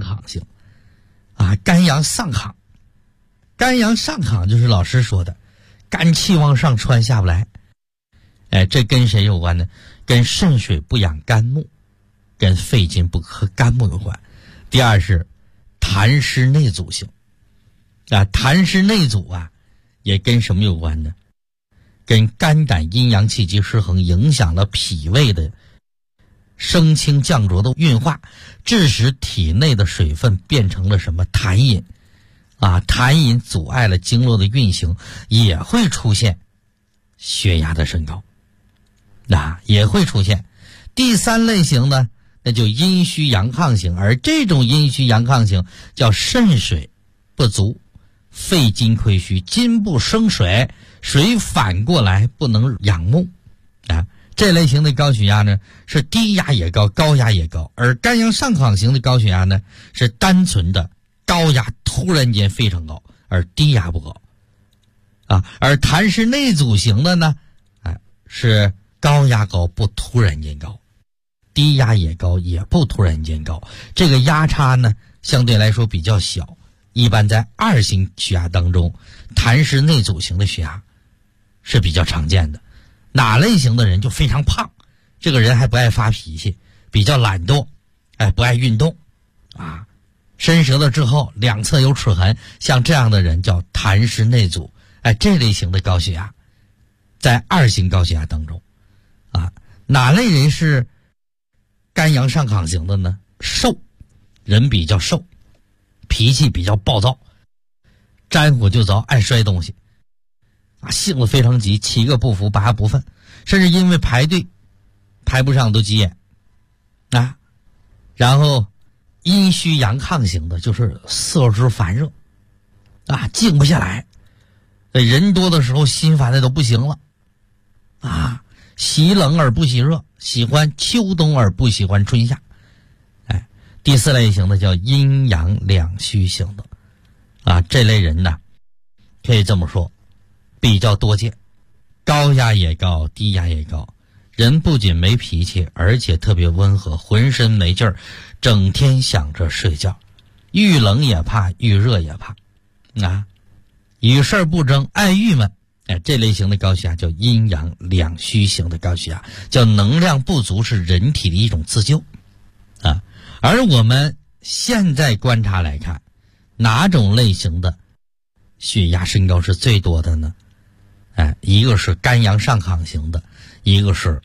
亢型啊，肝阳上亢。肝阳上亢就是老师说的肝气往上窜下不来。这跟谁有关呢？跟肾水不养肝木，跟肺金不克肝木有关。第二是痰湿内阻型痰湿内阻也跟什么有关呢？跟肝胆阴阳气机失衡，影响了脾胃的升清降浊的运化，致使体内的水分变成了什么痰饮痰饮阻碍了经络的运行，也会出现血压的升高也会出现。第三类型呢，那就阴虚阳亢型，而这种阴虚阳亢型叫肾水不足，肺金亏虚，金不生水，水反过来不能养木这类型的高血压呢，是低压也高，高压也高。而肝阳上亢型的高血压呢，是单纯的高压突然间非常高，而低压不高而痰湿内阻型的呢是高压高不突然间高，低压也高也不突然间高，这个压差呢相对来说比较小。一般在2型血压当中，痰湿内阻型的血压是比较常见的。哪类型的人就非常胖，这个人还不爱发脾气，比较懒惰不爱运动伸舌头之后两侧有齿痕，像这样的人叫痰湿内阻这类型的高血压在2型高血压当中哪类人是肝阳上亢型的呢？瘦，人比较瘦，脾气比较暴躁，沾火就着，爱摔东西性子非常急，7个不服8个不忿，甚至因为排队排不上都急眼然后阴虚阳亢型的就是色之烦热静不下来，人多的时候心烦的都不行了喜冷而不喜热，喜欢秋冬而不喜欢春夏第4类型的叫阴阳两虚型的这类人呢，可以这么说比较多见，高压也高，低压也高，人不仅没脾气，而且特别温和，浑身没劲儿，整天想着睡觉，遇冷也怕，遇热也怕与事儿不争，爱郁闷这类型的高血压叫阴阳两虚型的高血压，叫能量不足是人体的一种自救而我们现在观察来看，哪种类型的血压升高是最多的呢？一个是肝阳上亢型的，一个是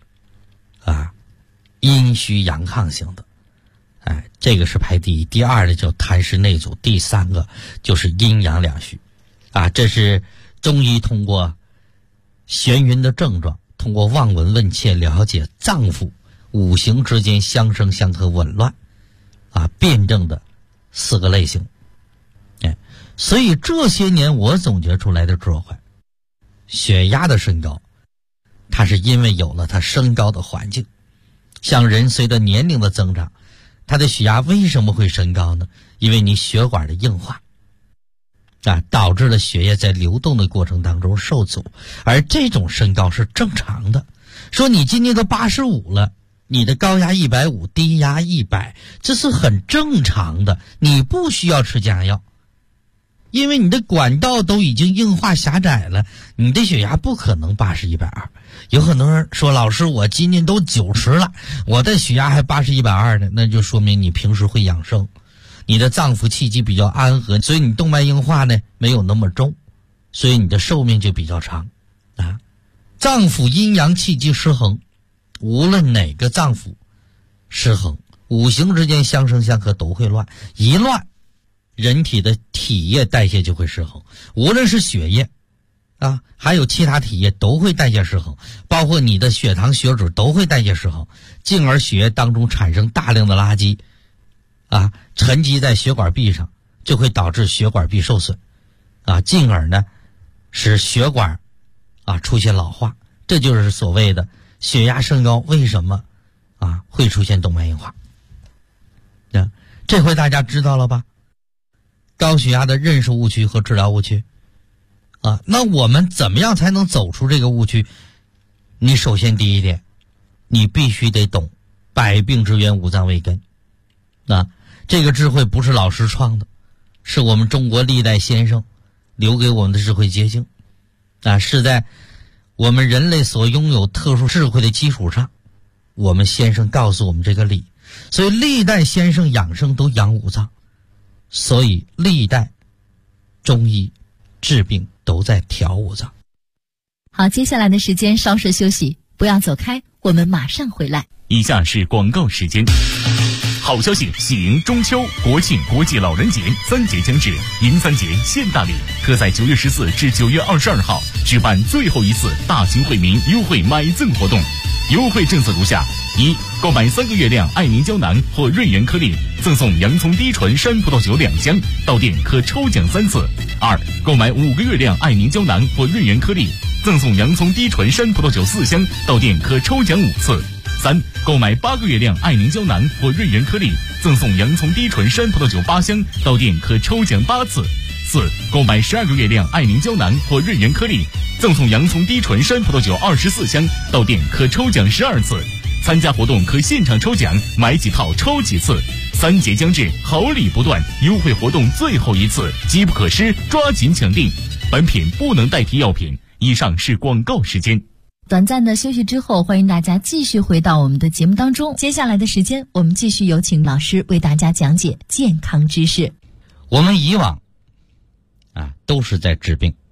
阴虚阳亢型的这个是排第一。第2呢叫痰湿内阻，第3个就是阴阳两虚这是中医通过眩晕的症状，通过望闻问切了解脏腑五行之间相生相克紊乱辩证的4个类型所以这些年我总结出来的智慧，血压的升高它是因为有了它升高的环境。像人随着年龄的增长，它的血压为什么会升高呢？因为你血管的硬化导致了血液在流动的过程当中受阻，而这种升高是正常的。说你今年都85了，你的高压150，低压100，这是很正常的，你不需要吃降压药，因为你的管道都已经硬化狭窄了，你的血压不可能80、120。有很多人说，老师我今年都90了，我的血压还80、120呢，那就说明你平时会养生，你的脏腑气机比较安和，所以你动脉硬化呢没有那么重，所以你的寿命就比较长脏腑阴阳气机失衡，无论哪个脏腑失衡，五行之间相生相克都会乱，一乱人体的体液代谢就会失衡，无论是血液还有其他体液都会代谢失衡，包括你的血糖血脂都会代谢失衡，进而血液当中产生大量的垃圾沉积在血管壁上，就会导致血管壁受损进而呢使血管出现老化。这就是所谓的血压升高为什么会出现动脉硬化这回大家知道了吧？高血压的认识误区和治疗误区那我们怎么样才能走出这个误区？你首先第一点，你必须得懂百病之源五脏为根这个智慧不是老师创的，是我们中国历代先生留给我们的智慧结晶是在我们人类所拥有特殊智慧的基础上，我们先生告诉我们这个理。所以历代先生养生都养五脏，所以历代中医治病都在调五脏。 好，接下来的时间稍事休息，不要走开，我们马上回来。 以下是广告时间。好消息，喜迎中秋、国庆、国际老人节3节将至，迎3节现大礼，特在9月14至9月22号举办最后一次大型惠民优惠买赠活动。优惠政策如下：一、购买3个月亮爱凝胶囊或润元颗粒，赠送洋葱低醇山葡萄酒2箱，到店可抽奖3次；二、购买5个月亮爱凝胶囊或润元颗粒，赠送洋葱低醇山葡萄酒4箱，到店可抽奖5次；三、购买8个月亮爱凝胶囊或润元颗粒，赠送洋葱低醇山葡萄酒8箱，到店可抽奖8次；四、购买12个月亮爱凝胶囊或润元颗粒，赠送洋葱低醇山葡萄酒24箱，到店可抽奖12次。参加活动可现场抽奖，买几套抽几次。3节将至，好礼不断，优惠活动最后一次，机不可失，抓紧抢订。本品不能代替药品。以上是广告时间。 短暂的休息之后，欢迎大家继续回到我们的节目当中。接下来的时间，我们继续有请老师为大家讲解健康知识。 我们以往都是在治病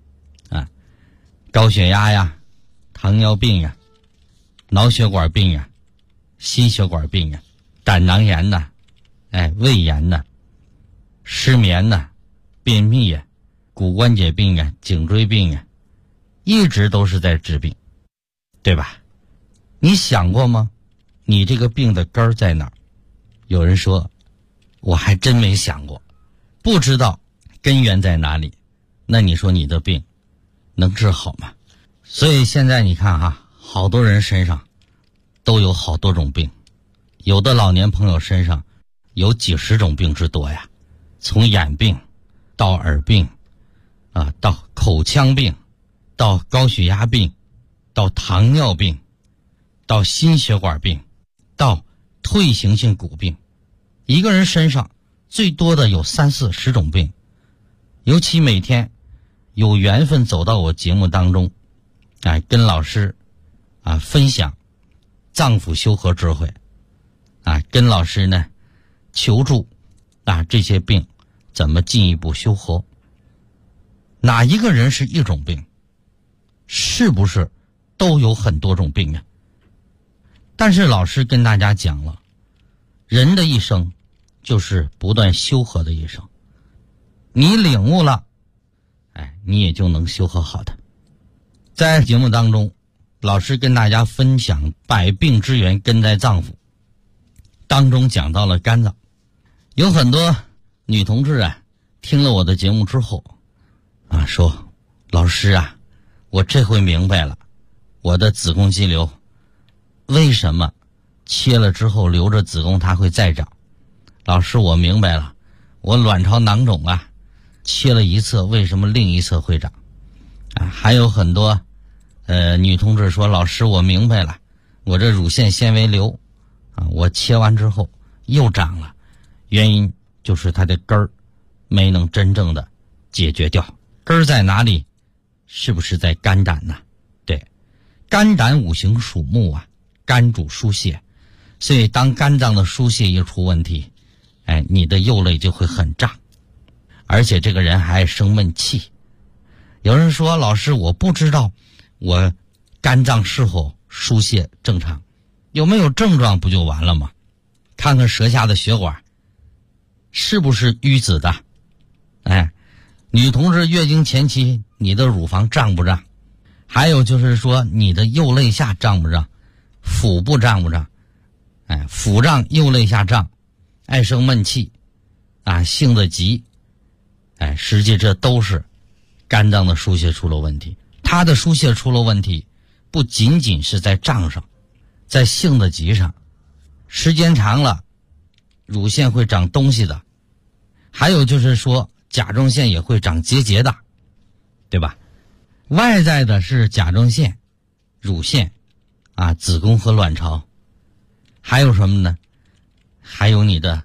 高血压呀、糖尿病呀、脑血管病呀、心血管病呀、胆囊炎呐、胃炎呐、失眠呐、便秘呀、骨关节病呀、颈椎病呀，一直都是在治病，对吧？你想过吗？你这个病的根儿在哪儿？有人说，我还真没想过，不知道根源在哪里。那你说你的病能治好吗？所以现在你看好多人身上都有好多种病，有的老年朋友身上有几十种病之多呀，从眼病到耳病到口腔病，到高血压病，到糖尿病，到心血管病，到退行性骨病。一个人身上最多的有30-40种病。尤其每天有缘分走到我节目当中跟老师分享脏腑修合智慧跟老师呢求助这些病怎么进一步修合。哪一个人是一种病？是不是都有很多种病啊？但是老师跟大家讲了，人的一生就是不断修合的一生，你领悟了你也就能修合好的。在节目当中，老师跟大家分享百病之源根在脏腑，当中讲到了肝脏。有很多女同志听了我的节目之后说，老师我这回明白了，我的子宫肌瘤为什么切了之后留着子宫它会再长。老师，我明白了，我卵巢囊肿切了一侧为什么另一侧会长还有很多女同志说，老师我明白了，我这乳腺纤维瘤我切完之后又长了，原因就是它的根儿没能真正的解决掉。根儿在哪里？是不是在肝胆呢？对，肝胆五行属木肝主疏泄，所以当肝脏的疏泄一出问题你的右肋就会很胀，而且这个人还生闷气。有人说，老师我不知道我肝脏是否疏泄正常，有没有症状不就完了吗？看看舌下的血管是不是淤紫的。女同志月经前期你的乳房胀不胀？还有就是说你的右肋下胀不胀？腹部胀不胀？腹胀右肋下胀，爱生闷气性子急实际这都是肝脏的疏泄出了问题。它的疏泄出了问题不仅仅是在胀上，在性子急上，时间长了乳腺会长东西的，还有就是说甲状腺也会长结节的，对吧？外在的是甲状腺、乳腺子宫和卵巢，还有什么呢？还有你的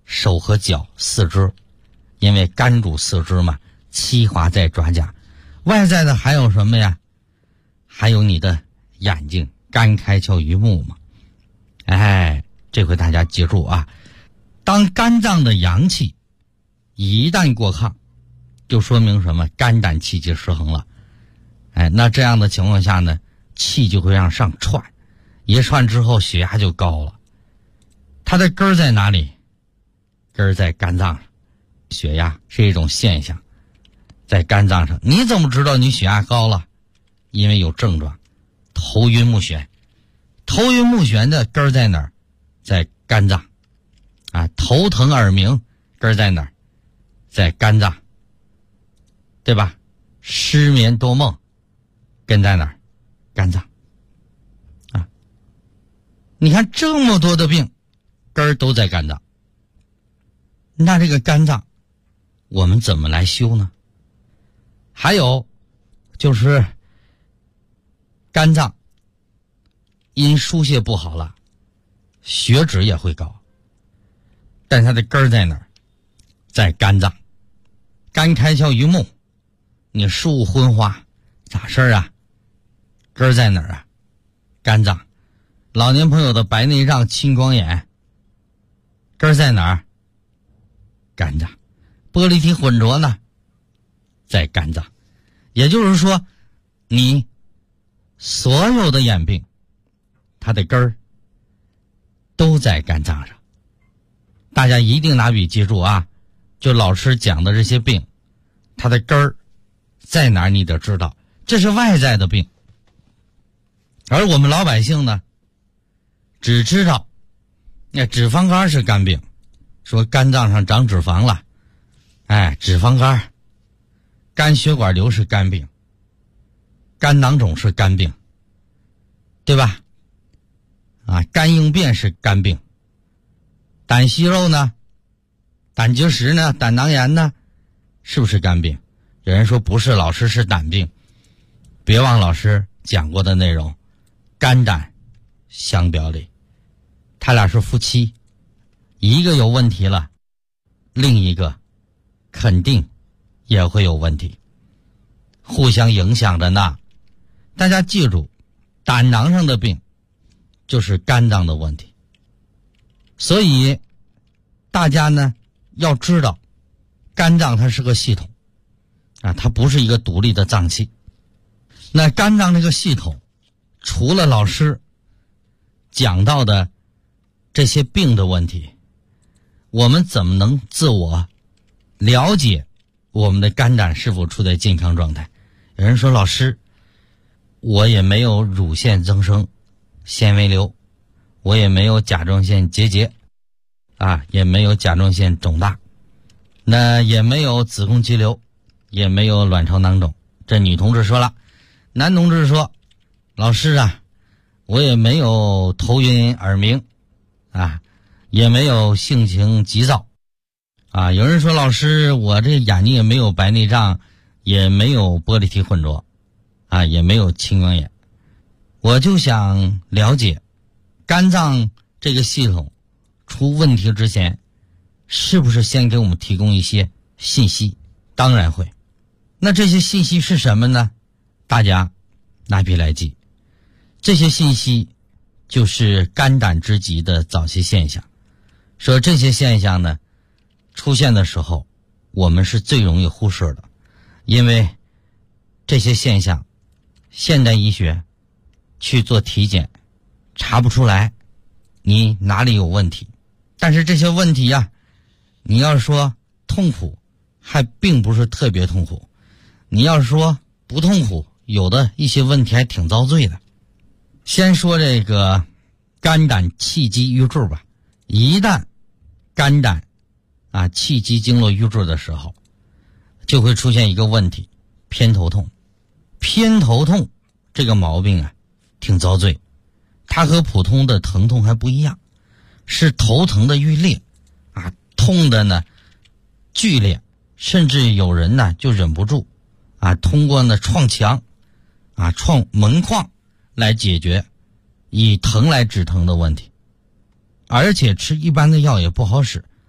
手和脚、四肢，因为肝主四肢嘛，七华在爪甲。外在的还有什么呀？还有你的眼睛，肝开窍于目嘛。哎，这回大家记住啊，当肝脏的阳气一旦过亢，就说明什么？肝胆气机失衡了。哎，那这样的情况下呢，气就会让上窜，一窜之后血压就高了。它的根儿在哪里？根儿在肝脏上。血压是一种现象，在肝脏上。你怎么知道你血压高了？因为有症状，头晕目眩。头晕目眩的根儿在哪儿？在肝脏。啊，头疼耳鸣根儿在哪儿？在肝脏，对吧？失眠多梦根在哪儿？肝脏。啊，你看这么多的病根儿都在肝脏。那这个肝脏我们怎么来修呢？还有就是肝脏因疏泄不好了，血脂也会高，但它的根儿在哪儿？在肝脏。肝开窍于目，你视物昏花咋事儿啊？根儿在哪儿啊？肝脏。老年朋友的白内障、青光眼根儿在哪儿？肝脏。玻璃体混浊呢，在肝脏。也就是说，你所有的眼病它的根儿都在肝脏上。大家一定拿笔记住啊，就老师讲的这些病它的根儿在哪儿你得知道，这是外在的病。而我们老百姓呢，只知道那脂肪肝是肝病，说肝脏上长脂肪了，哎，脂肪肝。肝血管瘤是肝病，肝囊肿是肝病，对吧？啊，肝硬变是肝病，胆息肉呢，胆结石呢，胆囊炎呢，是不是肝病？有人说不是，老师是胆病。别忘老师讲过的内容，肝胆相表里，他俩是夫妻，一个有问题了，另一个肯定也会有问题，互相影响着呢。大家记住，胆囊上的病就是肝脏的问题。所以大家呢要知道，肝脏它是个系统啊，它不是一个独立的脏器。那肝脏这个系统，除了老师讲到的这些病的问题，我们怎么能自我了解我们的肝胆是否处在健康状态？有人说，老师，我也没有乳腺增生、纤维瘤，我也没有甲状腺结节啊，也没有甲状腺肿大，那也没有子宫肌瘤，也没有卵巢囊肿。这女同志说了。男同志说，老师啊，我也没有头晕耳鸣啊，也没有性情急躁啊。有人说，老师，我这眼睛也没有白内障，也没有玻璃体混浊啊，也没有青光眼。我就想了解，肝脏这个系统出问题之前，是不是先给我们提供一些信息？当然会。那这些信息是什么呢？大家拿笔来记，这些信息就是肝胆之疾的早期现象。说这些现象呢，出现的时候，我们是最容易忽视的，因为这些现象，现代医学去做体检查不出来你哪里有问题。但是这些问题呀，你要说痛苦，还并不是特别痛苦；你要说不痛苦，有的一些问题还挺遭罪的。先说这个肝胆气机瘀滞吧。一旦肝胆啊气机经络瘀滞的时候，就会出现一个问题，偏头痛。偏头痛这个毛病啊挺遭罪，它和普通的疼痛还不一样，是头疼的欲裂啊，痛的呢剧烈，甚至有人呢就忍不住啊，通过呢撞墙啊、撞门框来解决，以疼来止疼的问题。而且吃一般的药也不好使，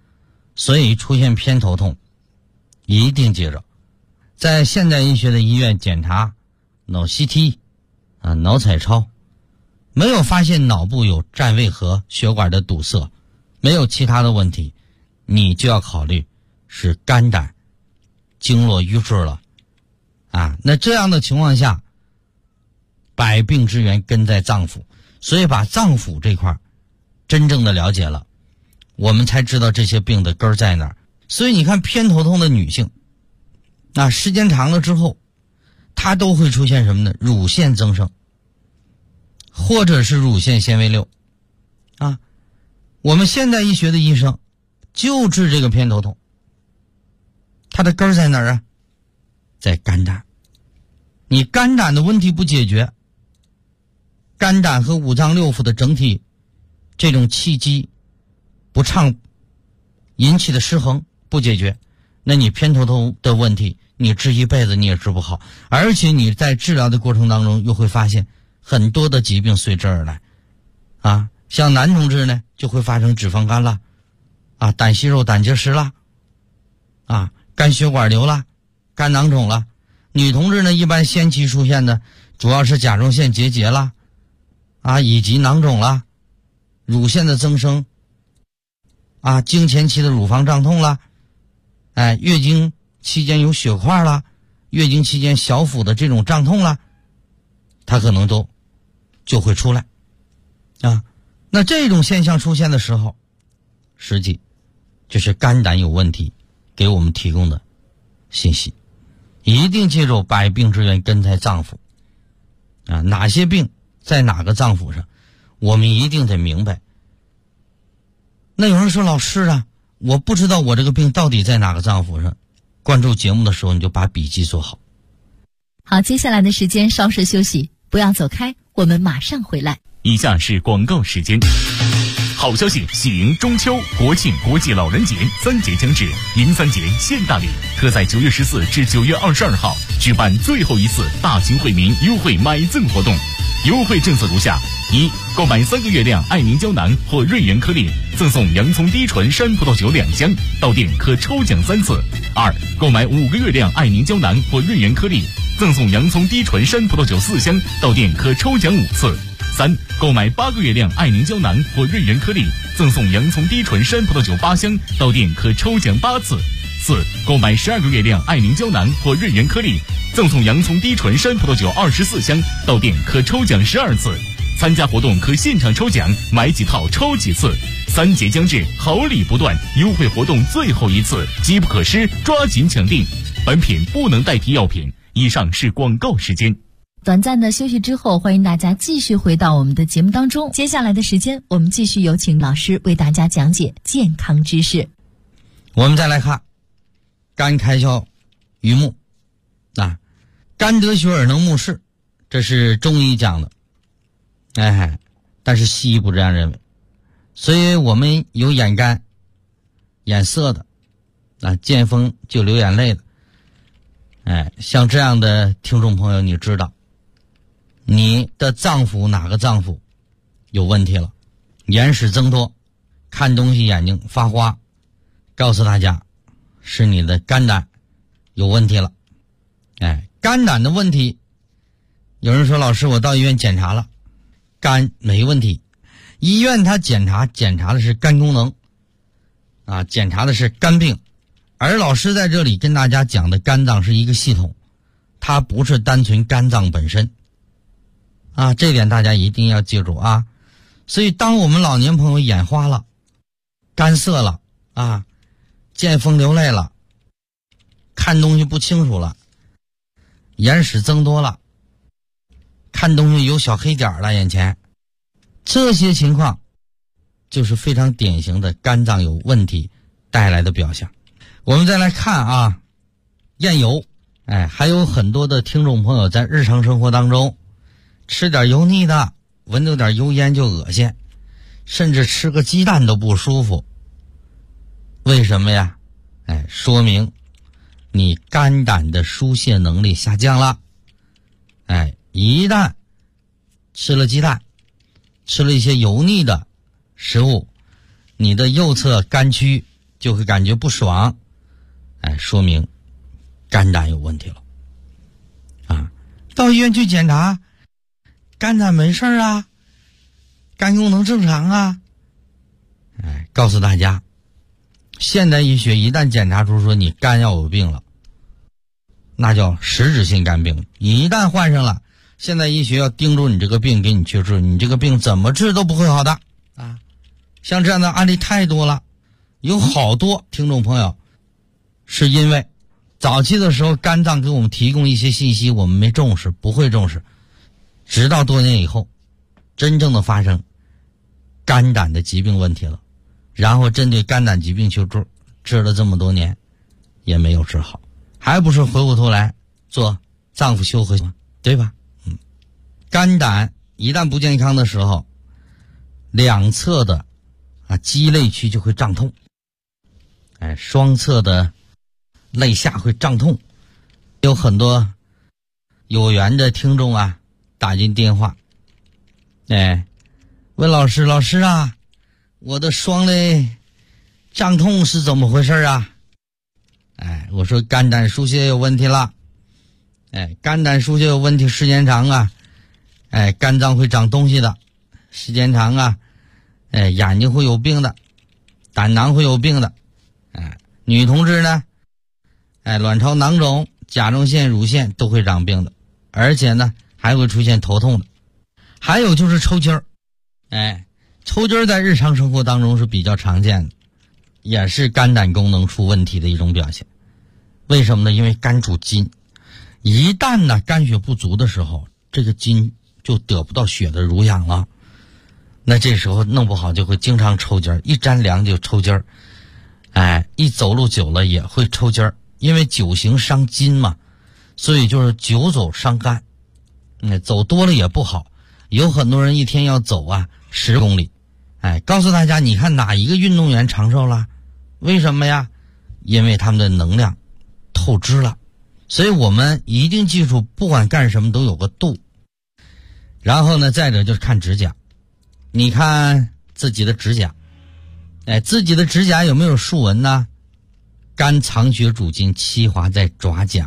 所以出现偏头痛一定记着，在现代医学的医院检查脑 CT 脑彩超，没有发现脑部有占位和血管的堵塞，没有其他的问题，你就要考虑是肝胆经络瘀滞了那这样的情况下，百病之源根在脏腑，所以把脏腑这块真正的了解了，我们才知道这些病的根在哪儿。所以你看偏头痛的女性时间长了之后，她都会出现什么呢？乳腺增生或者是乳腺纤维瘤我们现代医学的医生就治这个偏头痛，它的根在哪儿在肝胆。你肝胆的问题不解决，肝胆和五脏六腑的整体这种气机不畅引起的失衡不解决，那你偏头痛的问题你治一辈子你也治不好，而且你在治疗的过程当中又会发现很多的疾病随之而来像男同志呢就会发生脂肪肝了胆息肉胆结石了肝血管瘤了，肝囊肿了。女同志呢一般先期出现的主要是甲状腺结节了以及囊肿了，乳腺的增生经前期的乳房胀痛了月经期间有血块了，月经期间小腹的这种胀痛了，它可能都就会出来那这种现象出现的时候，实际就是肝胆有问题给我们提供的信息。一定记住百病之源根在脏腑哪些病在哪个脏腑上，我们一定得明白。那有人说老师我不知道我这个病到底在哪个脏腑上，关注节目的时候你就把笔记做好。 好，接下来的时间稍事休息，不要走开，我们马上回来。 以下是广告时间。好消息，喜迎中秋、国庆、国际老人节3节将至，迎3节现大礼，特在9月14至9月22号举办最后一次大型惠民优惠买赠活动。优惠政策如下：一、购买3个月亮爱凝胶囊或瑞元颗粒，赠送洋葱低醇山葡萄酒2箱，到店可抽奖3次；二、购买5个月亮爱凝胶囊或瑞元颗粒，赠送洋葱低醇山葡萄酒4箱，到店可抽奖5次；三、购买8个月亮爱凝胶囊或瑞元颗粒，赠送洋葱低醇山葡萄酒8箱，到店可抽奖8次；四、购买12个月亮爱凝胶囊或瑞元颗粒，赠送洋葱低醇山葡萄酒24箱，到店可抽奖12次。参加活动可现场抽奖，买几套抽几次。3节将至，好礼不断，优惠活动最后一次，机不可失，抓紧抢订。本品不能代替药品。以上是广告时间。 短暂的休息之后，欢迎大家继续回到我们的节目当中。接下来的时间，我们继续有请老师为大家讲解健康知识。 我们再来看肝开窍于目肝得血而能目视，这是中医讲的但是西医不这样认为。所以我们有眼干眼涩的见风就流眼泪的像这样的听众朋友，你知道你的脏腑哪个脏腑有问题了，眼屎增多，看东西眼睛发花，告诉大家是你的肝胆有问题了。肝胆的问题，有人说老师我到医院检查了，肝没问题。医院他检查的是肝功能检查的是肝病，而老师在这里跟大家讲的肝脏是一个系统，它不是单纯肝脏本身这点大家一定要记住所以当我们老年朋友眼花了，干涩了见风流泪了，看东西不清楚了，眼屎增多了，看东西有小黑点了眼前，这些情况就是非常典型的肝脏有问题带来的表象。我们再来看厌油还有很多的听众朋友在日常生活当中吃点油腻的，闻到点油烟就恶心，甚至吃个鸡蛋都不舒服。为什么呀？说明你肝胆的疏泄能力下降了。一旦吃了鸡蛋，吃了一些油腻的食物，你的右侧肝区就会感觉不爽，说明肝胆有问题了啊。到医院去检查，肝胆没事啊，肝功能正常啊。告诉大家，现代医学一旦检查出说你肝要有病了，那叫实质性肝病。一旦患上了，现代医学要盯住你这个病，给你去治，你这个病怎么治都不会好的啊。像这样的案例太多了，有好多听众朋友是因为早期的时候肝脏给我们提供一些信息，我们没重视，不会重视，直到多年以后真正的发生肝胆的疾病问题了，然后针对肝胆疾病去治了这么多年也没有治好，还不是回过头来做脏腑修和吗？对吧？肝胆一旦不健康的时候，两侧的肌肋区就会胀痛，双侧的肋下会胀痛。有很多有缘的听众打进电话，问老师啊，我的双肋胀痛是怎么回事啊？我说肝胆疏泄有问题了。肝胆疏泄有问题，时间长肝脏会长东西的，时间长眼睛会有病的，胆囊会有病的。女同志呢，卵巢囊肿、甲状腺、乳腺都会长病的，而且呢还会出现头痛的。还有就是抽筋儿，抽筋儿在日常生活当中是比较常见的，也是肝胆功能出问题的一种表现。为什么呢？因为肝主筋，一旦呢肝血不足的时候，这个筋就得不到血的濡养了，那这时候弄不好就会经常抽筋儿，一沾凉就抽筋儿，一走路久了也会抽筋儿，因为久行伤筋嘛，所以就是久走伤肝，走多了也不好。有很多人一天要走10公里，告诉大家，你看哪一个运动员长寿了？为什么呀？因为他们的能量透支了。所以我们一定记住，不管干什么都有个度。然后呢，再者就是看指甲，你看自己的指甲，自己的指甲有没有竖纹呢？肝藏血主筋，气滑在爪甲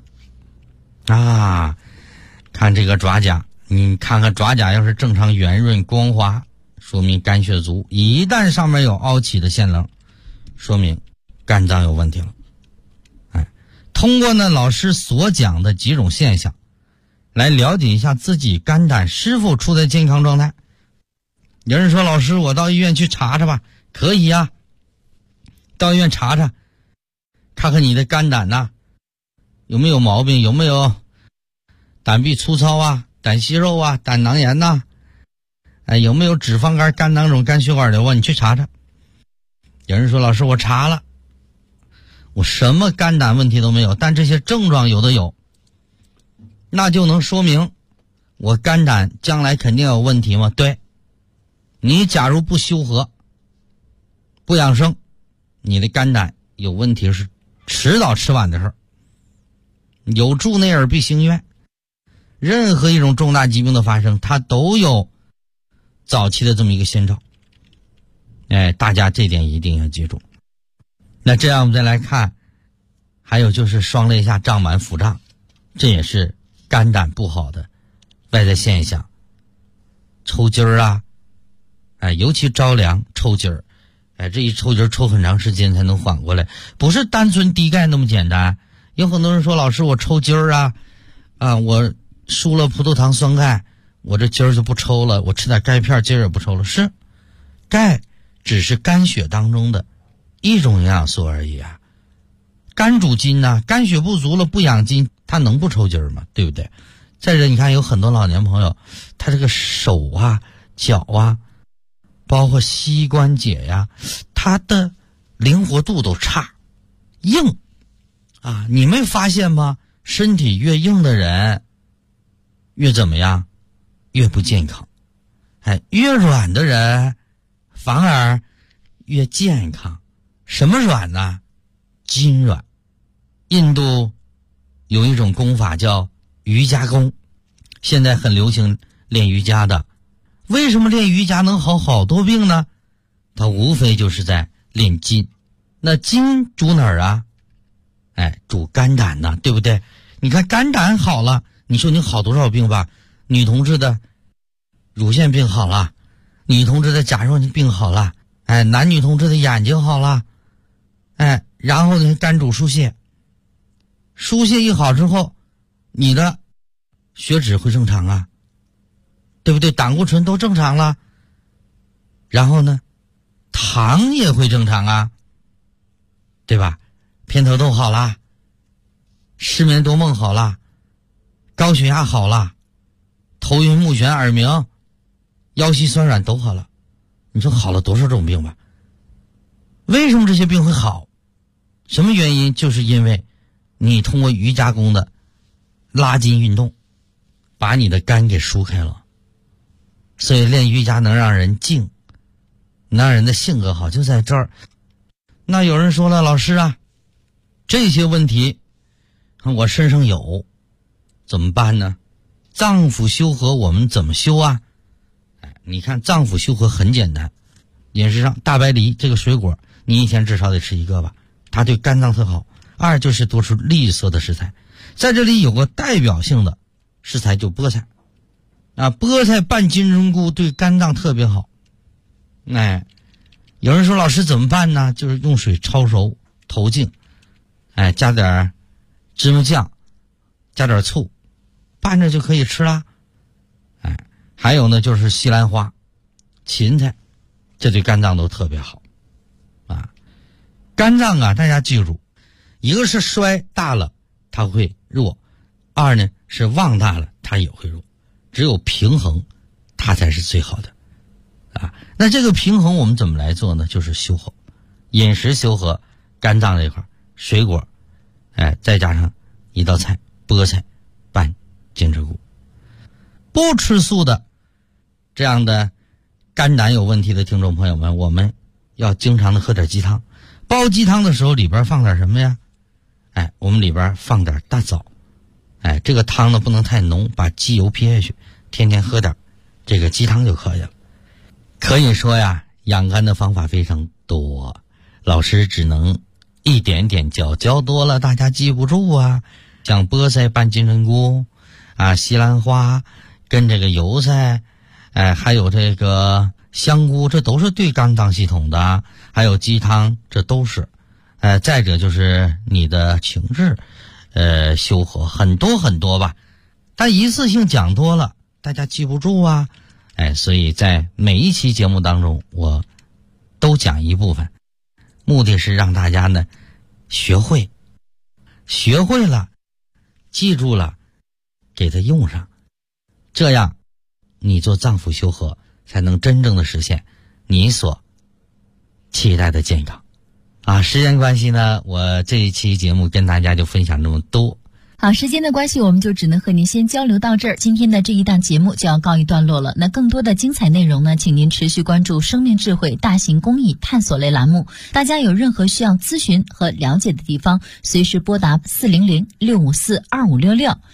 看这个爪甲，你看看爪甲要是正常圆润光滑，说明肝血足。一旦上面有凹起的线棱，说明肝脏有问题了。通过呢老师所讲的几种现象来了解一下自己肝胆是否处在健康状态。有人说，老师我到医院去查查吧。可以呀，到医院查查，看看你的肝胆有没有毛病，有没有胆壁粗糙胆息肉胆囊炎有没有脂肪肝、肝囊肿、肝血管瘤你去查查。有人说，老师我查了，我什么肝胆问题都没有，但这些症状有的有，那就能说明我肝胆将来肯定有问题吗？对，你假如不修和不养生，你的肝胆有问题是迟早迟晚的事儿。有助内耳必行愿，任何一种重大疾病的发生，它都有早期的这么一个先兆。大家这点一定要记住。那这样我们再来看，还有就是双肋下胀满腹胀，这也是肝胆不好的外在现象。抽筋儿尤其着凉抽筋儿，这一抽筋儿抽很长时间才能缓过来，不是单纯低钙那么简单。有很多人说，老师我抽筋儿我输了葡萄糖酸钙，我这筋儿就不抽了，我吃点钙片筋儿也不抽了。是，钙只是肝血当中的一种营养素而已肝主筋肝血不足了不养筋，它能不抽筋儿吗？对不对？再者你看有很多老年朋友，他这个手脚包括膝关节他的灵活度都差，硬你没发现吗？身体越硬的人越怎么样？越不健康。越软的人反而越健康。什么软呢？筋软。印度有一种功法叫瑜伽功，现在很流行练瑜伽的。为什么练瑜伽能好好多病呢？它无非就是在练筋。 那筋主哪儿啊？主肝胆呐，对不对？你看肝胆好了，你说你好多少病吧？女同志的乳腺病好了，女同志的甲状病好了，男女同志的眼睛好了，然后呢，肝主疏泄，疏泄一好之后，你的血脂会正常啊，对不对？胆固醇都正常了，然后呢，糖也会正常啊，对吧？偏头痛好了，失眠多梦好了，高血压好了，头晕目眩耳鸣，腰膝酸软都好了。你说好了多少种病吧？为什么这些病会好？什么原因？就是因为你通过瑜伽功的拉筋运动把你的肝给疏开了。所以练瑜伽能让人静，能让人的性格好，就在这儿。那有人说了，老师啊，这些问题我身上有，怎么办呢？脏腑修和我们怎么修啊？你看脏腑修和很简单，饮食上大白梨这个水果你一天至少得吃一个吧，它对肝脏特好。二就是多吃绿色的食材，在这里有个代表性的食材就菠菜菠菜拌金针菇对肝脏特别好。有人说老师怎么办呢？就是用水焯熟投净，加点芝麻酱，加点醋，拌着就可以吃啦。还有呢，就是西兰花、芹菜，这对肝脏都特别好肝脏大家记住，一个是衰大了它会弱，二呢是旺大了它也会弱，只有平衡它才是最好的那这个平衡我们怎么来做呢？就是修和，饮食修和肝脏这块，水果再加上一道菜菠菜拌金针菇。不吃素的这样的肝胆有问题的听众朋友们，我们要经常的喝点鸡汤。煲鸡汤的时候里边放点什么呀？我们里边放点大枣。这个汤呢不能太浓，把鸡油撇下去，天天喝点这个鸡汤就可以了。可以说呀，养肝的方法非常多，老师只能一点点教多了大家记不住啊。像菠菜拌金针菇西兰花跟这个油菜还有这个香菇，这都是对肝脏系统的，还有鸡汤，这都是再者就是你的情志修和，很多很多吧，但一次性讲多了大家记不住啊。所以在每一期节目当中我都讲一部分，目的是让大家呢学会了，记住了，给它用上，这样你做脏腑修和才能真正的实现你所期待的健康时间关系呢，我这一期节目跟大家就分享这么多。 好，时间的关系我们就只能和您先交流到这儿，今天的这一档节目就要告一段落了。那更多的精彩内容呢，请您持续关注生命智慧大型公益探索类栏目。大家有任何需要咨询和了解的地方，随时拨打400-654-2566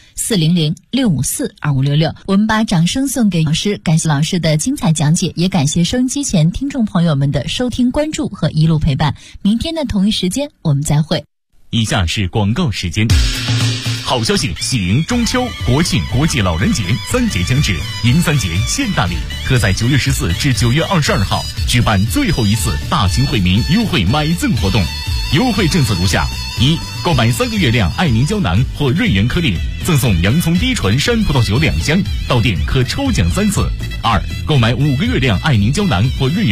400-654-2566。我们把掌声送给老师，感谢老师的精彩讲解，也感谢收音机前听众朋友们的收听关注和一路陪伴。明天的同一时间我们再会。 以下是广告时间。好消息，喜迎中秋、国庆、国际老人节3节将至，迎3节现大礼，特在9月14至9月22号举办最后一次大型惠民优惠买赠活动。优惠政策如下：一、购买3个月亮爱凝胶囊或瑞元颗粒，赠送洋葱低醇山葡萄酒2箱，到店可抽奖3次；二、购买5个月亮爱凝胶囊或瑞元